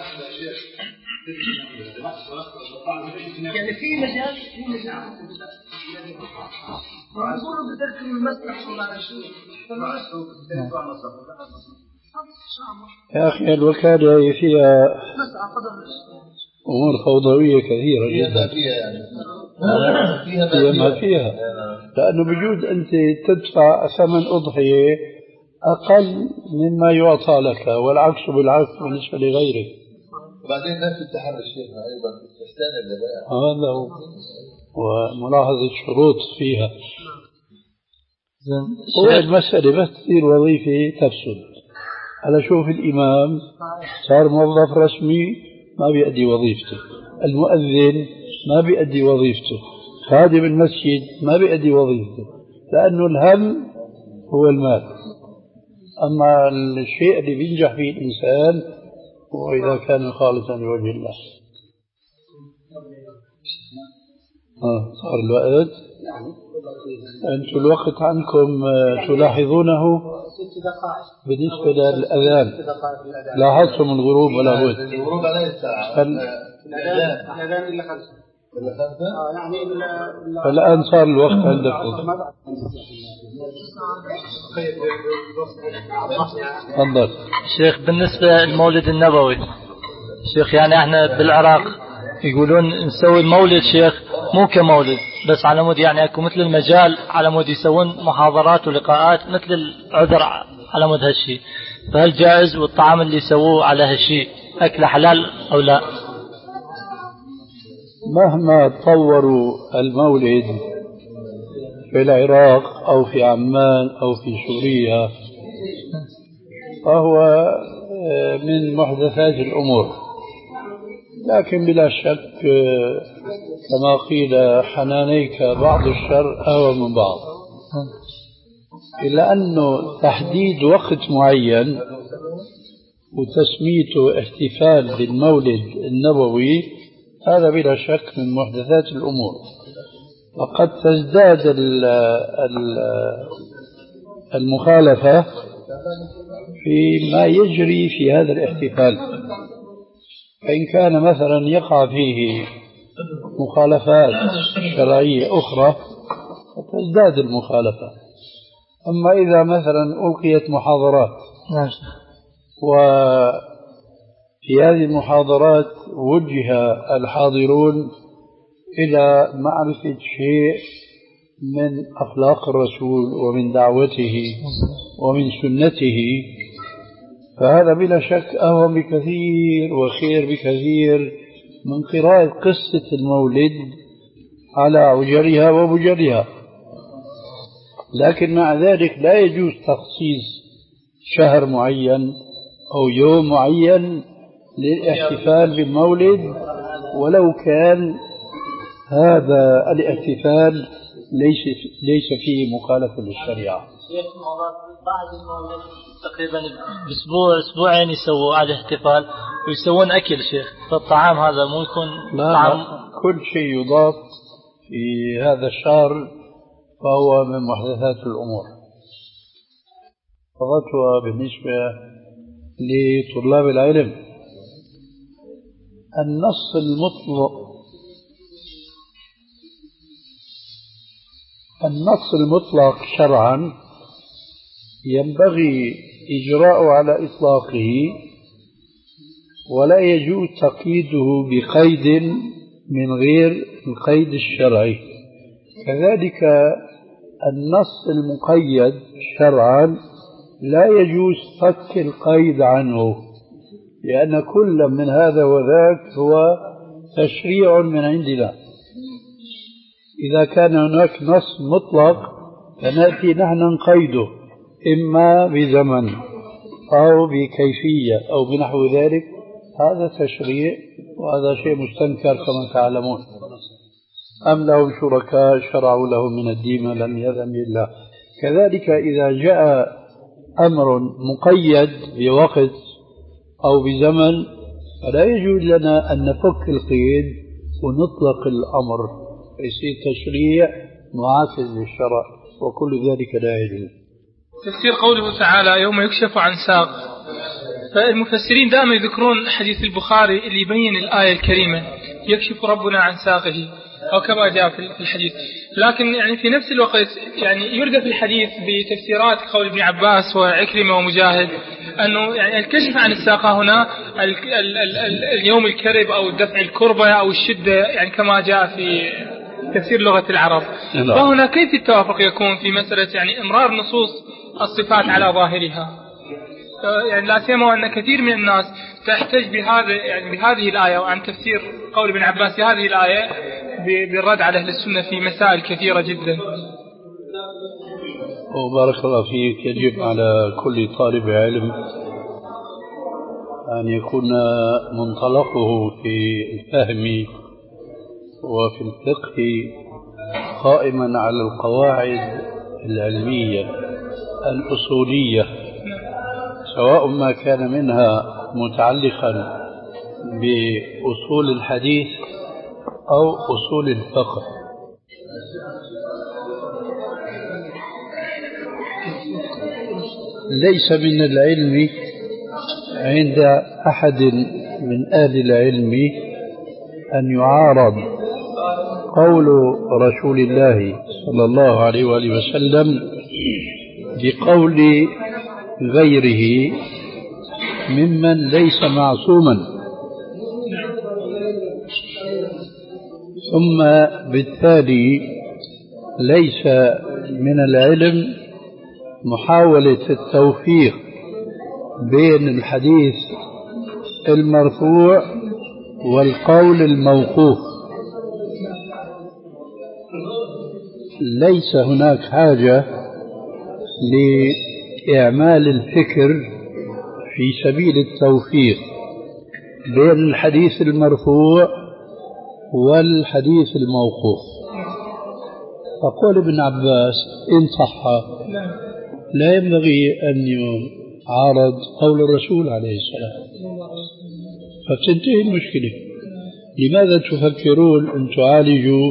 يعني في مجال في مجال نقول بترك المسرح ولا شيء. يا أخي الوكالة فيها أمور فوضوية كثيرة جدا. فيها ما فيها، لأنه بجوز أنت تدفع ثمن أضحية أقل مما يعطى لك والعكس بالعكس بالنسبة لغيرك. وبعدين نفس التحري الشيخ أيضا استحسان الذبائح هذا هو، وملاحظة الشروط فيها. والمسألة بس تصير وظيفة تفسد. على شوف الإمام صار موظف رسمي ما بيأدي وظيفته، المؤذن ما بيأدي وظيفته، خادم المسجد ما بيأدي وظيفته، لأنه الهم هو المال. أما الشيء اللي بينجح فيه الإنسان وإذا كان خالصا لوجه الله. آه صار الوقت. أنتم الوقت عنكم تلاحظونه بالنسبة للأذان. لاحظتم الغروب ولا بد؟ الغروب على الساعة. الأذان إلا خمسة. إلا خمسة؟ يعني فالآن صار الوقت عندكم. تفضل. شيخ بالنسبة للمولد النبوي شيخ، يعني احنا بالعراق يقولون نسوي المولد شيخ مو كمولد بس على مود يعني اكو مثل المجال على مود يسوون محاضرات ولقاءات مثل العذر على مود هالشيء، فهل جائز والطعام اللي يسووه على هالشيء أكل حلال أو لا؟ مهما طوروا المولد في العراق أو في عمان أو في سوريا فهو من محدثات الأمور، لكن بلا شك كما قيل حنانيك بعض الشر أهوى من بعض، إلا أنه تحديد وقت معين وتسميته احتفال بالمولد النبوي هذا بلا شك من محدثات الأمور، وقد تزداد المخالفة فيما يجري في هذا الاحتفال، فإن كان مثلا يقع فيه مخالفات شرعية أخرى فتزداد المخالفة. أما إذا مثلا ألقيت محاضرات وفي هذه المحاضرات وجه الحاضرون إلى معرفة شيء من أخلاق الرسول ومن دعوته ومن سنته، فهذا بلا شك أهون بكثير وخير بكثير من قراءة قصة المولد على عجرها وبجرها. لكن مع ذلك لا يجوز تخصيص شهر معين أو يوم معين للاحتفال بالمولد ولو كان هذا الاحتفال ليس ليس فيه مخالفة للشريعة. بعد المولد تقريبا باسبوع اسبوعين يسووا على احتفال ويسوون اكل شيخ، فالطعام هذا مو يكون طعام؟ كل شيء يضاف في هذا الشهر فهو من محدثات الامور. فضلتها بالنسبه لطلاب العلم النص المطلق النص المطلق شرعا ينبغي إجراءه على إطلاقه ولا يجوز تقييده بقيد من غير القيد الشرعي. كذلك النص المقيد شرعا لا يجوز فك القيد عنه، لأن كل من هذا وذاك هو تشريع من عندنا. إذا كان هناك نص مطلق فنأتي نحن نقيده إما بزمن أو بكيفية أو بنحو ذلك، هذا تشريع وهذا شيء مستنكر كما تعلمون. أم لهم شركاء شرعوا لهم من الدين ما لم يأذن به الله. كذلك إذا جاء أمر مقيد بوقت أو بزمن فلا يجوز لنا أن نفك القيد ونطلق الأمر، يصير تشريع معاكس للشرع وكل ذلك لا يجوز. تفسير قوله تعالى يوم يكشف عن ساق، فالمفسرين دائما يذكرون حديث البخاري اللي يبين الآية الكريمة يكشف ربنا عن ساقه أو كما جاء في الحديث، لكن يعني في نفس الوقت يعني يردف الحديث بتفسيرات قول ابن عباس وعكرمة ومجاهد أنه يعني الكشف عن الساقة هنا ال ال ال ال اليوم الكرب أو دفع الكربة أو الشدة، يعني كما جاء في تفسير لغة العرب. فهنا كيف التوافق يكون في مسألة يعني إمرار نصوص الصفات على ظاهرها؟ يعني لا سيما أن كثير من الناس تحتج بهذا يعني بهذه الآية وعن تفسير قول ابن عباس هذه الآية بالرد على أهل السنة في مسائل كثيرة جدا. وبارك الله فيك. يجب على كل طالب علم أن يكون منطلقه في الفهم وفي الفقه قائما على القواعد العلمية الأصولية، سواء ما كان منها متعلقا بأصول الحديث أو أصول الفقه. ليس من العلم عند أحد من أهل العلم أن يعارض قول رسول الله صلى الله عليه وآله وسلم بقول غيره ممن ليس معصوما، ثم بالتالي ليس من العلم محاولة التوفيق بين الحديث المرفوع والقول الموقوف. ليس هناك حاجة لإعمال الفكر في سبيل التوفيق، بين الحديث المرفوع والحديث الموقوف. فقول ابن عباس إن صح لا ينبغي أن يعارض قول الرسول عليه السلام، فبتنتهي المشكلة. لماذا تفكرون أن تعالجوا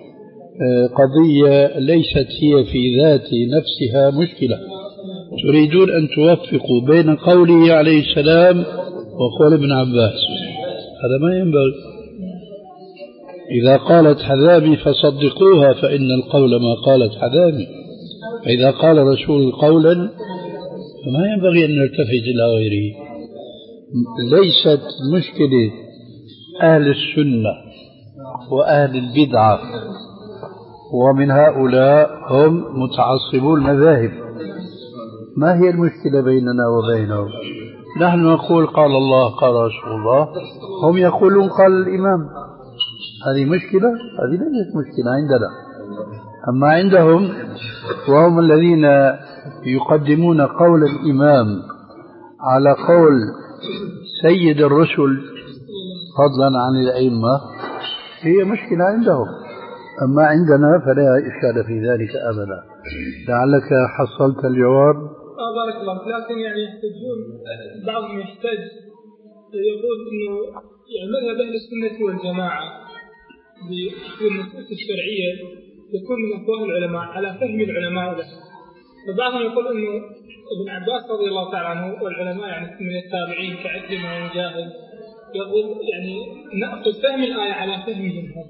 قضية ليست هي في ذات نفسها مشكلة؟ تريدون أن توفقوا بين قوله عليه السلام وقول ابن عباس، هذا ما ينبغي. إذا قالت حذامي فصدقوها فإن القول ما قالت حذامي، فإذا قال رسول قولا فما ينبغي أن نلتفت إلى غيره. ليست مشكلة أهل السنة وأهل البدعة، ومن هؤلاء هم متعصبو المذاهب. ما هي المشكلة بيننا وبينهم؟ نحن نقول قال الله قال رسول الله، هم يقولون قال الإمام. هذه مشكلة؟ هذه ليست مشكلة عندنا. أما عندهم وهم الذين يقدمون قول الإمام على قول سيد الرسل فضلا عن الأئمة، هي مشكلة عندهم. أما عندنا فلا إشكال في ذلك أبدا. لعلك حصلت الجواب. آه بارك الله. لكن يعني يحتجون، بعضهم يحتج يقول إنه يعني مذهب أهل السنة والجماعة بالنصوص الشرعية يكون من أفواه العلماء على فهم العلماء له. فبعضهم يقول إنه ابن عباس رضي الله تعالى عنه والعلماء يعني من التابعين كعكرمة ومجاهد يقول يعني نأخذ فهم الآية على فهمهم هم.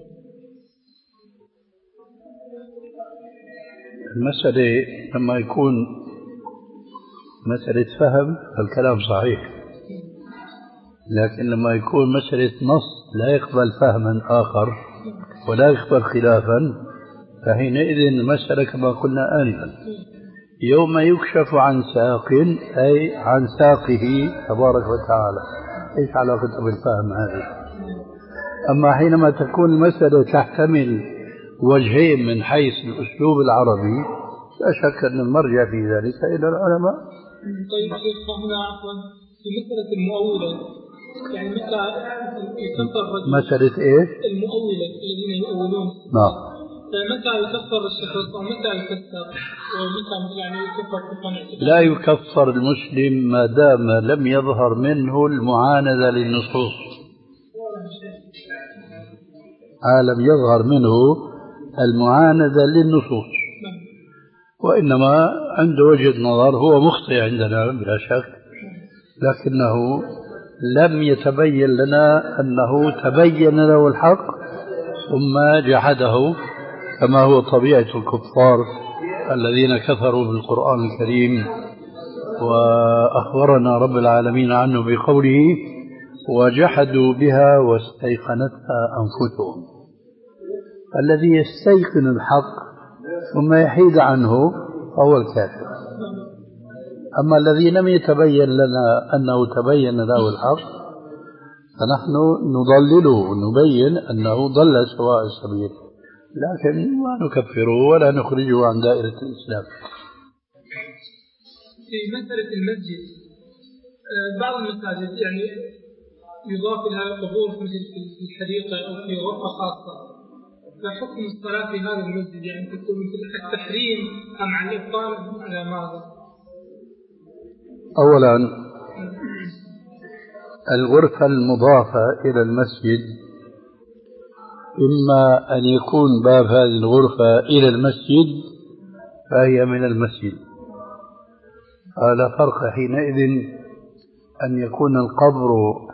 المسألة لما يكون مسألة فهم فالكلام صحيح، لكن لما يكون مسألة نص لا يقبل فهما آخر ولا يقبل خلافا، فحينئذ المسألة كما قلنا آنفا يوم يكشف عن ساق أي عن ساقه تبارك وتعالى. إيش علاقته بالفهم هذه؟ أما حينما تكون المسألة تحتمل وجهين من حيث الأسلوب العربي لا شك أن المرجع في ذلك إلى العلماء. طيب شيخ هنا عفوا في مسألة المؤولة، يعني متى يكفر مسألة إيش؟ المؤولة الذين يؤولون. نعم. فمتى يكفر الشخص ومتى يكفر ومتى يعني يكفر كفر؟ لا يكفر المسلم ما دام لم يظهر منه المعاندة للنصوص. عالم يظهر منه المعاندة للنصوص، وإنما عنده وجهة نظر هو مخطئ عندنا بلا شك، لكنه لم يتبين لنا أنه تبين له الحق ثم جحده كما هو طبيعة الكفار الذين كفروا بالقرآن الكريم. وأخبرنا رب العالمين عنه بقوله وجحدوا بها واستيقنتها أنفسهم. الذي يستيقن الحق ثم يحيد عنه فهو الكافر. أما الذي لم يتبين لنا أنه تبين له الحق فنحن نضلله ونبين أنه ضل سواء السبيل، لكن ما نكفره ولا نخرجه عن دائرة الإسلام. في مسألة المسجد بعض المساجد يعني يضاف لها قبور مثل في الحديقة أو في غرفة خاصة، فحكم الصلاة في هذا المسجد يعني تكون مثل التحريم أم عن الإبطال على ماذا؟ أولا الغرفة المضافة إلى المسجد إما أن يكون باب هذه الغرفة إلى المسجد فهي من المسجد، لا فرق حينئذ أن يكون القبر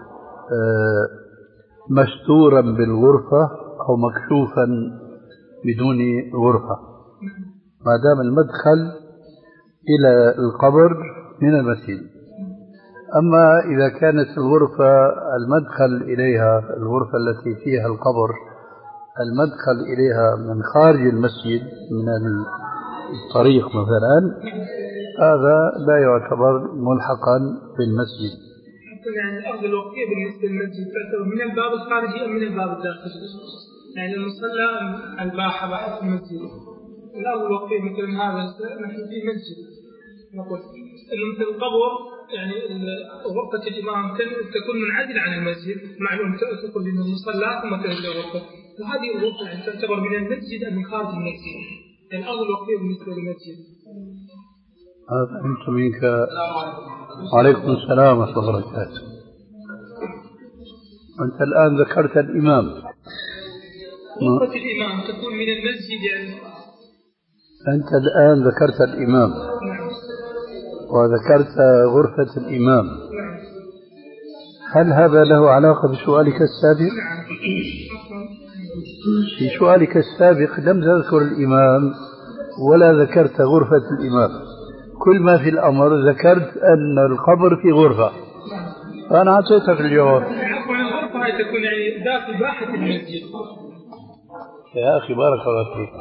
مستورا بالغرفة أو مكشوفا بدون غرفة، ما دام المدخل إلى القبر من المسجد. أما إذا كانت الغرفة المدخل إليها الغرفة التي فيها القبر المدخل إليها من خارج المسجد من الطريق مثلا، هذا لا يعتبر ملحقا بالمسجد. يعني الأرض الوقفية بالنسبة للمسجد تعتبر من الباب الخارجي أم من الباب الداخلي؟ يعني المصلى الباحة باحة المسجد، الأرض الوقفية مثل هذا نحن في مسجد نقول إنه مثل القبر يعني غرفة الإمام تكون منعزلة عن المسجد، معلوم تقول إنه المصلى ثم تهدى غرفة، وهذه الغرفة يعني تعتبر من المسجد أم من خارج المسجد؟ يعني الأرض الوقفية بالنسبة للمسجد. هذا فهمت منك. وعليكم السلام ورحمة الله وبركاته. أنت الآن ذكرت الإمام. غرفة الإمام تكون من المسجد يعني. أنت الآن ذكرت الإمام. نعم. وذكرت غرفة الإمام. نعم. هل هذا له علاقة بسؤالك السابق؟ نعم. في سؤالك السابق لم تذكر الإمام ولا ذكرت غرفة الإمام، كل ما في الأمر ذكرت أن القبر في غرفة، فأنا أعطيتك الجواب. عفوا، الغرفة هي تكون يعني داخل باحة المسجد. يا أخي بارك الله فيك،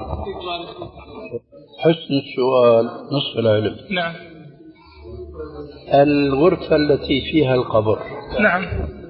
حسن السؤال نصف العلم. نعم. الغرفة التي فيها القبر، نعم،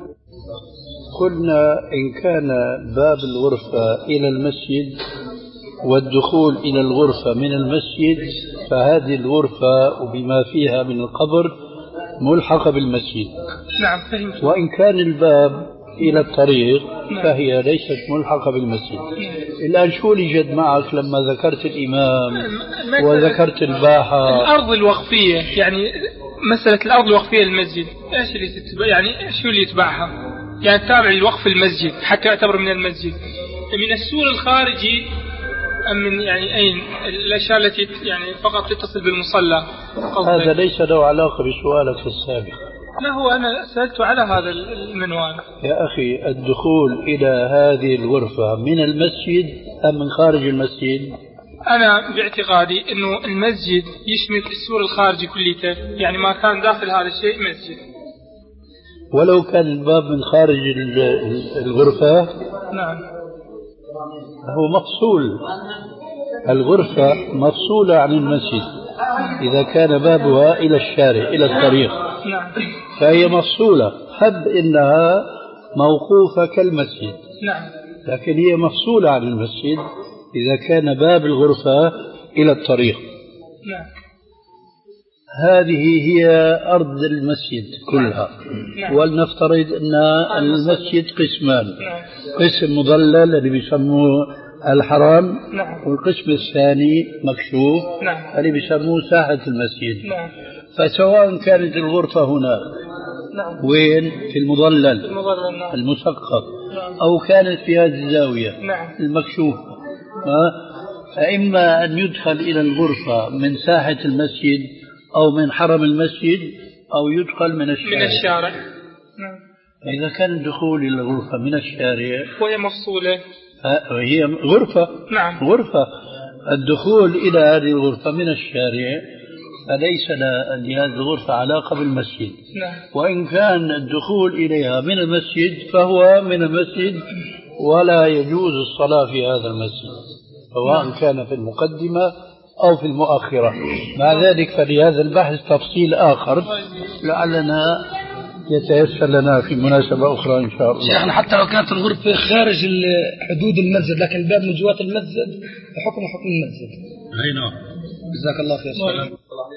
قلنا إن كان باب الغرفة إلى المسجد والدخول إلى الغرفة من المسجد فهذه الغرفة وبما فيها من القبر ملحقة بالمسجد. نعم فهمت. وإن كان الباب إلى الطريق فهي ليست ملحقة بالمسجد. الآن شو اللي جد معك لما ذكرت الإمام وذكرت الباحة؟ الأرض الوقفية، يعني مسألة الأرض الوقفية للمسجد إيش اللي تتبع، يعني شو اللي يتبعها؟ يعني تابع لوقف المسجد حتى يعتبر من المسجد، من السور الخارجي أم من يعني أين الأشياء التي يعني فقط تتصل بالمصلى؟ هذا ليس له علاقة بسؤالك السابق. لا، هو أنا سألت على هذا المنوال. يا أخي، الدخول إلى هذه الغرفة من المسجد أم من خارج المسجد؟ أنا باعتقادي أنه المسجد يشمل السور الخارجي كليته، يعني ما كان داخل هذا الشيء مسجد. ولو كان الباب من خارج الغرفة؟ نعم. هو مفصول، الغرفة مفصولة عن المسجد إذا كان بابها إلى الشارع إلى الطريق. نعم. فهي مفصولة، حب إنها موقوفة كالمسجد. نعم. لكن هي مفصولة عن المسجد إذا كان باب الغرفة إلى الطريق. نعم. هذه هي أرض المسجد كلها. نعم. ولنفترض أن المسجد قسمان، نعم. قسم مظلل اللي بيسموه الحرام، نعم. والقسم الثاني مكشوف، نعم. اللي بيسموه ساحة المسجد. نعم. فسواء كانت الغرفة هناك، نعم. وين في المظلل, المظلل نعم. المسقف، نعم. أو كانت في هذه الزاوية نعم. المكشوفة، فإما أن يدخل إلى الغرفة من ساحة المسجد أو من حرم المسجد أو يدخل من الشارع. من الشارع. نعم. فإذا كان الدخول إلى الغرفة من الشارع وهي مفصولة، هي غرفة. نعم. غرفة. الدخول إلى هذه الغرفة من الشارع فليس لهذه الغرفة علاقة بالمسجد. نعم. وإن كان الدخول إليها من المسجد فهو من المسجد ولا يجوز الصلاة في هذا المسجد، سواء نعم. كان في المقدمة أو في المؤخرة. مع ذلك فلهذا البحث تفصيل آخر لعلنا يتيسر لنا في مناسبة أخرى إن شاء الله. شيخنا حتى لو كانت الغرفة خارج حدود المسجد لكن الباب من جوات المسجد فحكم حكم المسجد. أي نعم. جزاك الله خير.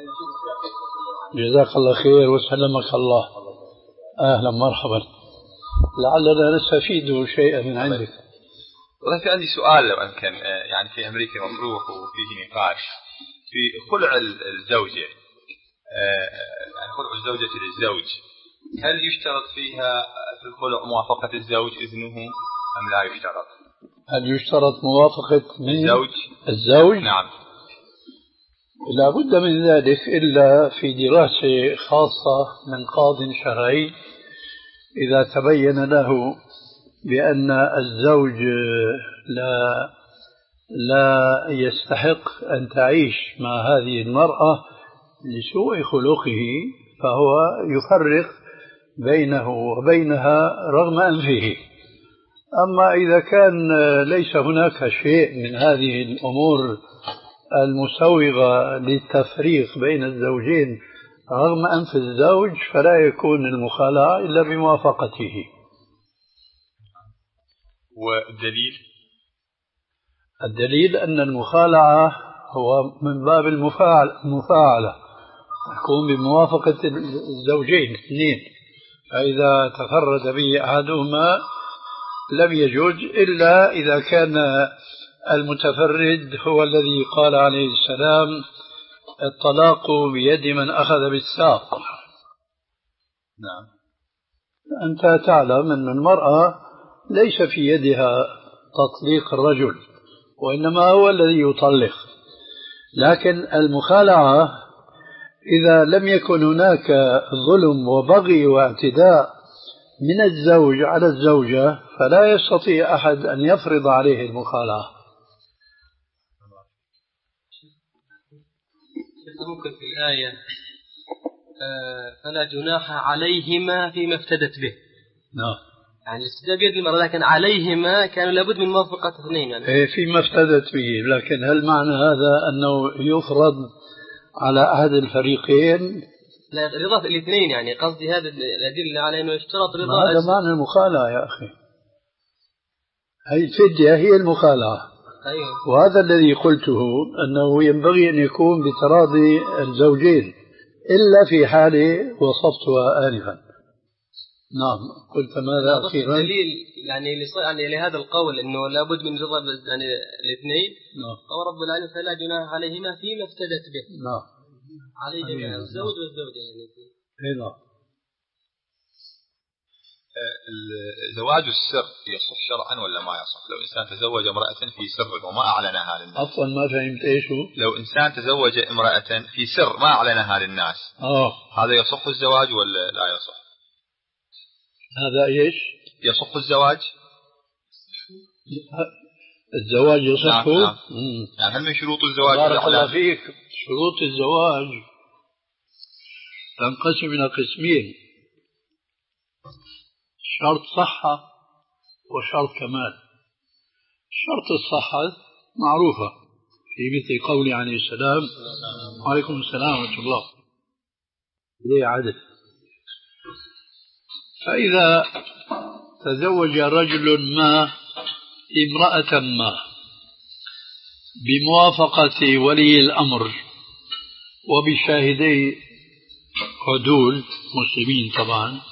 جزاك الله خير وسلمك الله. أهلا مرحبا، لعلنا نستفيد شيئا من عندك. والله في عندي سؤال لو أمكن، يعني في أمريكا مطروح وفيه نقاش في خلع الزوجة، يعني خلع الزوجة للزوج، هل يشترط فيها في الخلع موافقة الزوج إذنه أم لا يشترط؟ هل يشترط موافقة الزوج؟ الزوج؟ نعم. لا بد من ذلك إلا في دراسة خاصة من قاض شرعي إذا تبين له بأن الزوج لا لا يستحق أن تعيش مع هذه المرأة لسوء خلقه، فهو يفرق بينه وبينها رغم أنفه. أما إذا كان ليس هناك شيء من هذه الأمور المسوغة للتفريق بين الزوجين رغم أنف الزوج فلا يكون المخالعة إلا بموافقته. والدليل؟ الدليل أن المخالعة هو من باب المفاعلة، تكون بموافقة الزوجين اثنين، فإذا تفرد به أحدهما لم يجوز إلا إذا كان المتفرد هو الذي قال عليه السلام الطلاق بيد من أخذ بالساق. نعم. أنت تعلم أن المرأة ليس في يدها تطليق الرجل، وإنما هو الذي يطلق، لكن المخالعة إذا لم يكن هناك ظلم وبغي واعتداء من الزوج على الزوجة فلا يستطيع أحد أن يفرض عليه المخالعة. ممكن في الآية فلا جناح عليهما فيما افتدت به. نعم. يعني الاستداء بيد المرأة، لكن عليهما كانوا لابد من موافقة اثنين يعني. إيه فيما افتدت به، لكن هل معنى هذا أنه يفرض على أحد الفريقين؟ لا، رضا الاثنين يعني، قصدي هذا الأدلة على أنه يشترط رضا. هذا معنى المخالعة يا أخي، هي الفدية هي المخالعة. أيوه. وهذا الذي قلته أنه ينبغي أن يكون بتراضي الزوجين إلا في حالة وصفتها آنفا. نعم. قلت ماذا أخيرا؟ الدليل يعني يعني لهذا القول أنه لابد من رضا يعني الاثنين. نعم. قال رب العالمين فلا جناح عليهما فيما افتدت به. نعم. عليه جميعا الزوج والزوجة يعني. نعم. زواج السر يصح شرعا ولا ما يصح؟ لو إنسان تزوج امرأة في سر وما أعلنها للناس. عفوا ما فهمت إيش هو؟ لو إنسان تزوج امرأة في سر ما أعلنها للناس. آه. هذا يصح الزواج ولا لا يصح؟ هذا إيش؟ يصح الزواج؟ الزواج يصح؟ نعم. نعم. يعني هل من شروط الزواج؟ بارك الله فيك. شروط الزواج تنقسم إلى قسمين: شرط صحة وشرط كمال. شرط الصحة معروفة في مثل قول عليه السلام وعليكم السلام ورحمة الله ليه عدل. فإذا تزوج رجل ما امرأة ما بموافقة ولي الأمر وبشاهدي عدول مسلمين طبعا،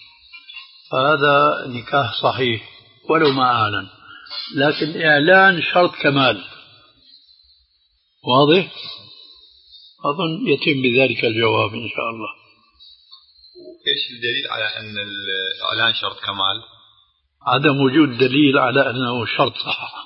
فهذا نكاح صحيح ولو ما أعلن، لكن إعلان شرط كمال. واضح؟ أظن يتم بذلك الجواب إن شاء الله. إيش الدليل على أن الإعلان شرط كمال؟ عدم وجود دليل على أنه شرط صحة.